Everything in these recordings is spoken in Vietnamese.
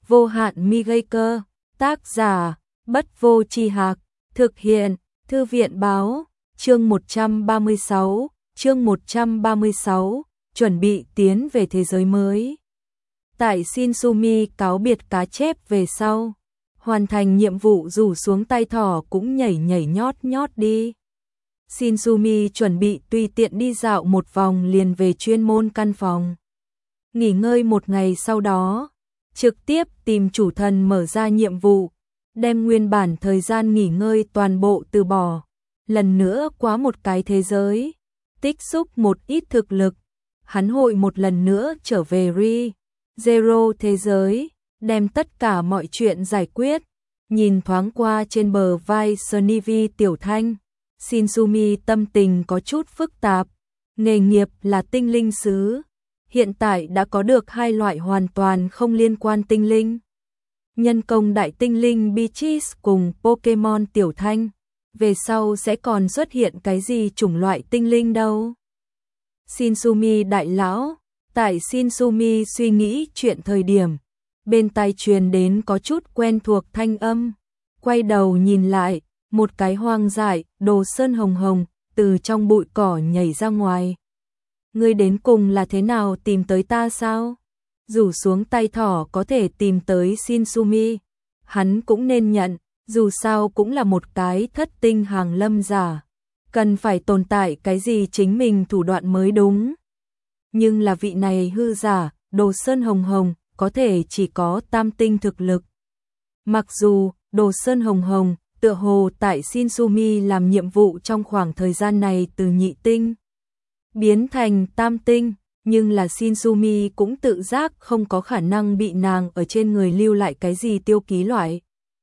vô hạn mi gây cơ, tác giả, Bất Vô Tri Hạc, thực hiện, Thư viện báo, chương 136, chuẩn bị tiến về thế giới mới. Tại Shinsumi cáo biệt cá chép về sau, hoàn thành nhiệm vụ rủ xuống tay thỏ cũng nhảy nhảy nhót nhót đi. Shinsumi chuẩn bị tùy tiện đi dạo một vòng liền về chuyên môn căn phòng. Nghỉ ngơi một ngày sau đó, trực tiếp tìm chủ thần mở ra nhiệm vụ, đem nguyên bản thời gian nghỉ ngơi toàn bộ từ bỏ. Lần nữa qua một cái thế giới, tích xúc một ít thực lực, hắn hội một lần nữa trở về Zero thế giới, đem tất cả mọi chuyện giải quyết. Nhìn thoáng qua trên bờ vai Snivi Tiểu Thanh, Shinsumi tâm tình có chút phức tạp. Nghề nghiệp là tinh linh sứ, hiện tại đã có được hai loại hoàn toàn không liên quan tinh linh. Nhân công đại tinh linh Beatrice cùng Pokemon Tiểu Thanh, về sau sẽ còn xuất hiện cái gì chủng loại tinh linh đâu. Shinsumi đại lão, tại Shinsumi suy nghĩ chuyện thời điểm, bên tai truyền đến có chút quen thuộc thanh âm. Quay đầu nhìn lại, một cái hoang dại, đồ sơn hồng hồng, từ trong bụi cỏ nhảy ra ngoài. Ngươi đến cùng là thế nào tìm tới ta sao? Rủ xuống tay thỏ có thể tìm tới Shinsumi, hắn cũng nên nhận, dù sao cũng là một cái thất tinh hàng lâm giả, cần phải tồn tại cái gì chính mình thủ đoạn mới đúng. Nhưng là vị này hư giả, đồ sơn hồng hồng, có thể chỉ có tam tinh thực lực. Mặc dù, đồ sơn hồng hồng, tựa hồ tại Shinsumi làm nhiệm vụ trong khoảng thời gian này từ nhị tinh biến thành tam tinh, nhưng là Shinsumi cũng tự giác không có khả năng bị nàng ở trên người lưu lại cái gì tiêu ký loại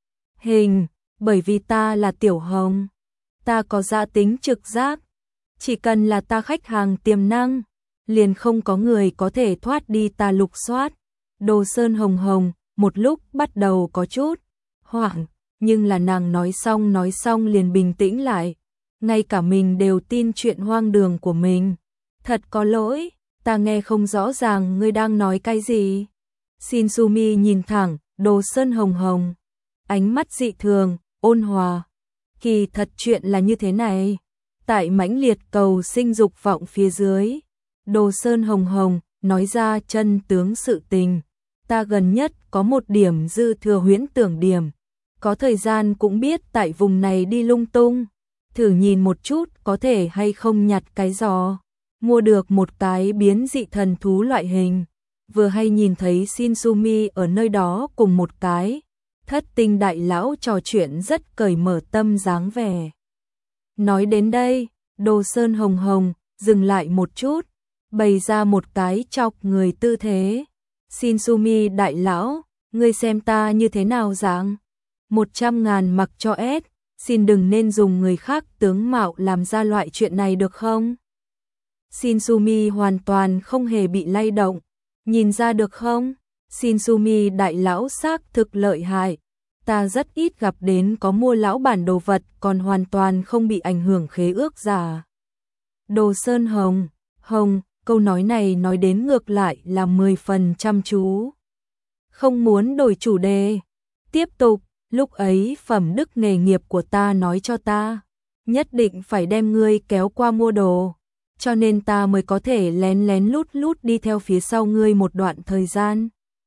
hình, bởi vì ta là Tiểu Hồng, ta có dạ tính trực giác, chỉ cần là ta khách hàng tiềm năng, liền không có người có thể thoát đi ta lục soát. Đồ sơn hồng hồng, một lúc bắt đầu có chút hoảng, nhưng là nàng nói xong liền bình tĩnh lại, ngay cả mình đều tin chuyện hoang đường của mình. Thật có lỗi, ta nghe không rõ ràng ngươi đang nói cái gì. Shinsumi nhìn thẳng, đồ sơn hồng hồng, ánh mắt dị thường, ôn hòa. Kỳ thật chuyện là như thế này, tại mãnh liệt cầu sinh dục vọng phía dưới, đồ sơn hồng hồng nói ra chân tướng sự tình. Ta gần nhất có một điểm dư thừa huyễn tưởng điểm, có thời gian cũng biết tại vùng này đi lung tung, thử nhìn một chút có thể hay không nhặt cái giò, mua được một cái biến dị thần thú loại hình. Vừa hay nhìn thấy Shinsumi ở nơi đó cùng một cái thất tinh đại lão trò chuyện rất cởi mở tâm dáng vẻ. Nói đến đây, đồ sơn hồng hồng dừng lại một chút, bày ra một cái chọc người tư thế. Shinsumi đại lão, ngươi xem ta như thế nào dạng? 100.000 mặc cho S, xin đừng nên dùng người khác tướng mạo làm ra loại chuyện này được không? Shinsumi hoàn toàn không hề bị lay động, nhìn ra được không? Shinsumi đại lão xác thực lợi hại, ta rất ít gặp đến có mua lão bản đồ vật còn hoàn toàn không bị ảnh hưởng khế ước giả. Đồ sơn hồng, hồng, câu nói này nói đến ngược lại là 10 phần chăm chú. Không muốn đổi chủ đề, tiếp tục, lúc ấy phẩm đức nghề nghiệp của ta nói cho ta, nhất định phải đem ngươi kéo qua mua đồ, cho nên ta mới có thể lén lén lút lút đi theo phía sau ngươi một đoạn thời gian.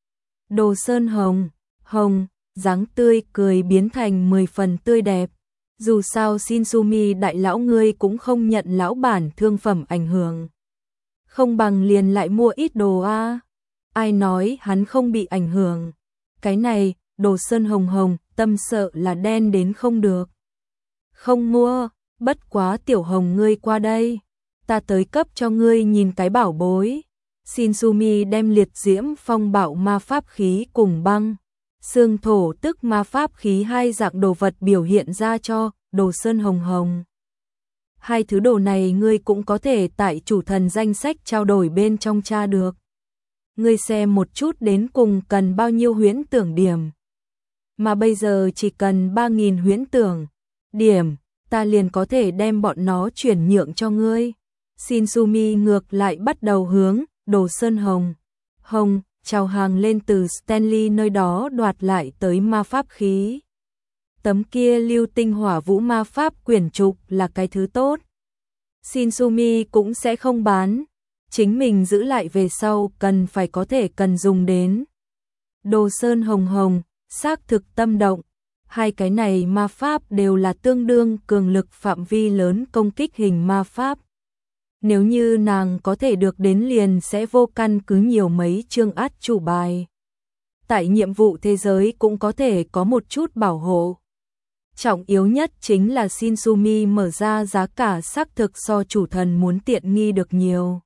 Đồ sơn hồng, hồng, dáng tươi cười biến thành 10 phần tươi đẹp. Dù sao Shinsumi đại lão ngươi cũng không nhận lão bản thương phẩm ảnh hưởng, không bằng liền lại mua ít đồ a. Ai nói hắn không bị ảnh hưởng? Cái này, đồ sơn hồng hồng, tâm sợ là đen đến không được. Không mua, bất quá Tiểu Hồng ngươi qua đây, ta tới cấp cho ngươi nhìn cái bảo bối. Shinsumi đem liệt diễm phong bạo ma pháp khí cùng băng xương thổ tức ma pháp khí hai dạng đồ vật biểu hiện ra cho đồ sơn hồng hồng. Hai thứ đồ này ngươi cũng có thể tại chủ thần danh sách trao đổi bên trong tra được. Ngươi xem một chút đến cùng cần bao nhiêu huyễn tưởng điểm. Mà bây giờ chỉ cần 3.000 huyễn tưởng điểm, ta liền có thể đem bọn nó chuyển nhượng cho ngươi. Shinsumi ngược lại bắt đầu hướng đồ sơn hồng hồng chào hàng lên từ Stanley nơi đó đoạt lại tới ma pháp khí. Tấm kia lưu tinh hỏa vũ ma pháp quyển trục là cái thứ tốt. Shinsumi cũng sẽ không bán, chính mình giữ lại về sau cần phải có thể cần dùng đến. Đồ Sơn Hồng Hồng, xác thực tâm động, hai cái này ma pháp đều là tương đương cường lực phạm vi lớn công kích hình ma pháp. Nếu như nàng có thể được đến liền sẽ vô căn cứ nhiều mấy chương át chủ bài. Tại nhiệm vụ thế giới cũng có thể có một chút bảo hộ. Trọng yếu nhất chính là Shinsumi mở ra giá cả xác thực so chủ thần muốn tiện nghi được nhiều.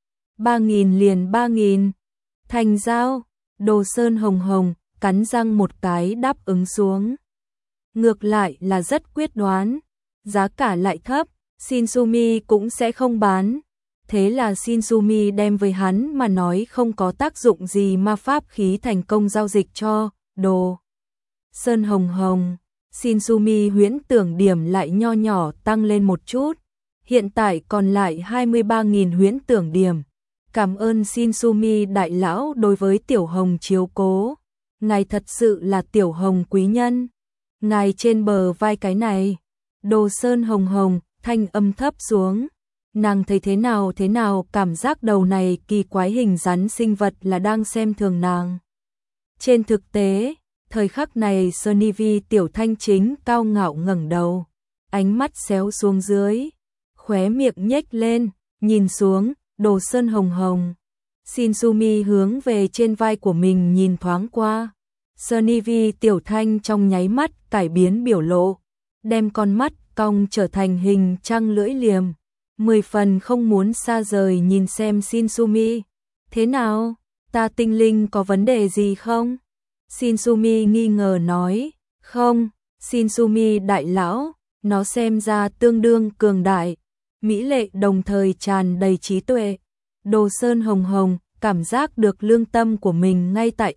3.000 liền 3.000. Thành giao, Đồ Sơn Hồng Hồng, cắn răng một cái đáp ứng xuống. Ngược lại là rất quyết đoán, giá cả lại thấp, Shinsumi cũng sẽ không bán. Thế là Shinsumi đem với hắn mà nói không có tác dụng gì ma pháp khí thành công giao dịch cho Đồ Sơn Hồng Hồng. Shinsumi huyễn tưởng điểm lại nho nhỏ tăng lên một chút, hiện tại còn lại 23.000 huyễn tưởng điểm. Cảm ơn Shinsumi đại lão đối với Tiểu Hồng chiếu cố, ngài thật sự là Tiểu Hồng quý nhân. Ngài trên bờ vai cái này. Đồ Sơn Hồng Hồng, thanh âm thấp xuống. Nàng thấy thế nào cảm giác đầu này kỳ quái hình rắn sinh vật là đang xem thường nàng. Trên thực tế, thời khắc này Sunnivi Tiểu Thanh chính cao ngạo ngẩng đầu, ánh mắt xéo xuống dưới, khóe miệng nhếch lên, nhìn xuống, Đồ Sơn Hồng Hồng. Shinsumi hướng về trên vai của mình nhìn thoáng qua. Sunnivi Tiểu Thanh trong nháy mắt cải biến biểu lộ, đem con mắt cong trở thành hình trăng lưỡi liềm, 10 phần không muốn xa rời nhìn xem Shinsumi. Thế nào, ta tinh linh có vấn đề gì không? Shinsumi nghi ngờ nói, không, Shinsumi đại lão, nó xem ra tương đương cường đại, mỹ lệ đồng thời tràn đầy trí tuệ. Đồ Sơn Hồng Hồng cảm giác được lương tâm của mình ngay tại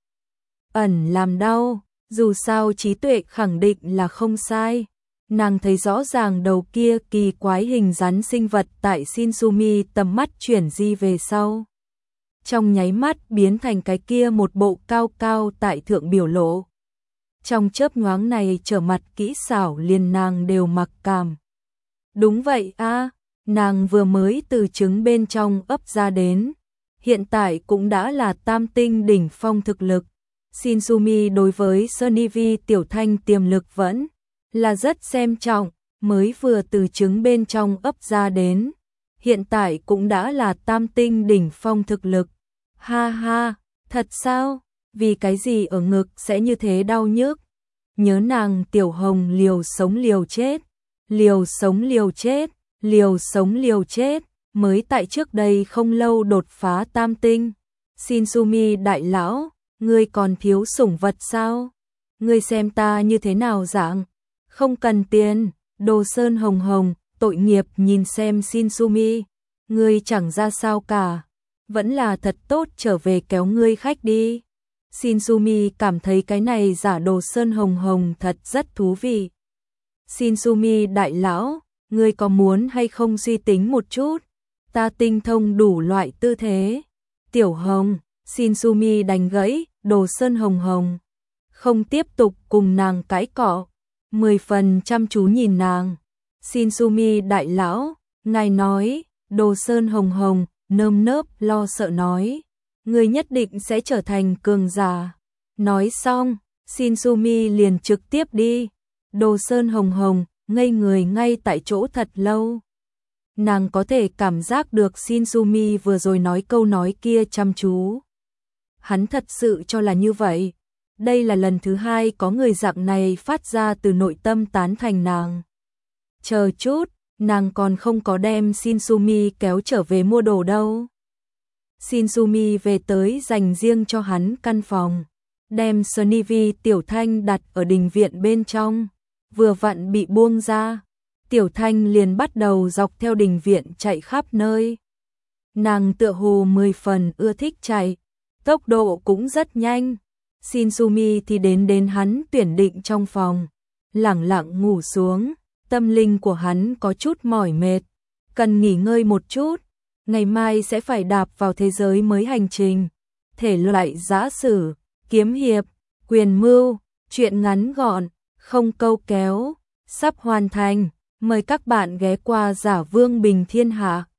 ẩn làm đau, dù sao trí tuệ khẳng định là không sai. Nàng thấy rõ ràng đầu kia kỳ quái hình rắn sinh vật tại Shinsumi tầm mắt chuyển di về sau. Trong nháy mắt biến thành cái kia một bộ cao cao tại thượng biểu lộ. Trong chớp nhoáng này trở mặt kỹ xảo liền nàng đều mặc cảm. Đúng vậy a, nàng vừa mới từ trứng bên trong ấp ra đến, hiện tại cũng đã là tam tinh đỉnh phong thực lực. Shinsumi đối với Sunnivi Tiểu Thanh tiềm lực vẫn là rất xem trọng, mới vừa từ trứng bên trong ấp ra đến, hiện tại cũng đã là tam tinh đỉnh phong thực lực. Ha ha, thật sao? Vì cái gì ở ngực sẽ như thế đau nhức? Nhớ nàng Tiểu Hồng liều sống liều chết, liều sống liều chết, liều sống liều chết, mới tại trước đây không lâu đột phá tam tinh. Shinsumi đại lão, ngươi còn thiếu sủng vật sao? Ngươi xem ta như thế nào dạng? Không cần tiền. Đồ Sơn Hồng Hồng, tội nghiệp nhìn xem Shinsumi, ngươi chẳng ra sao cả. Vẫn là thật tốt trở về kéo ngươi khách đi. Shinsumi cảm thấy cái này giả Đồ Sơn Hồng Hồng thật rất thú vị. Shinsumi đại lão, ngươi có muốn hay không suy tính một chút? Ta tinh thông đủ loại tư thế. Tiểu Hồng, Shinsumi đành gãy, Đồ Sơn Hồng Hồng không tiếp tục cùng nàng cãi cọ, 10 phần chăm chú nhìn nàng. Shinsumi đại lão, ngài nói. Đồ Sơn Hồng Hồng nơm nớp lo sợ nói, ngươi nhất định sẽ trở thành cường giả. Nói xong, Shinsumi liền trực tiếp đi. Đồ Sơn Hồng Hồng ngây người ngay tại chỗ thật lâu. Nàng có thể cảm giác được Shinsumi vừa rồi nói câu nói kia chăm chú. Hắn thật sự cho là như vậy. Đây là lần thứ hai có người dạng này phát ra từ nội tâm tán thành nàng. Chờ chút, nàng còn không có đem Shinsumi kéo trở về mua đồ đâu. Shinsumi về tới dành riêng cho hắn căn phòng, đem Sunnivi Tiểu Thanh đặt ở đình viện bên trong, vừa vặn bị buông ra. Tiểu Thanh liền bắt đầu dọc theo đình viện chạy khắp nơi. Nàng tựa hồ 10 phần ưa thích chạy, tốc độ cũng rất nhanh. Shinsumi thì đến hắn tuyển định trong phòng, lẳng lặng ngủ xuống. Tâm linh của hắn có chút mỏi mệt, cần nghỉ ngơi một chút, ngày mai sẽ phải đạp vào thế giới mới hành trình. thể loại giã sử, kiếm hiệp, quyền mưu, truyện ngắn gọn, không câu kéo, sắp hoàn thành. Mời các bạn ghé qua Giả Vương Bình Thiên Hạ.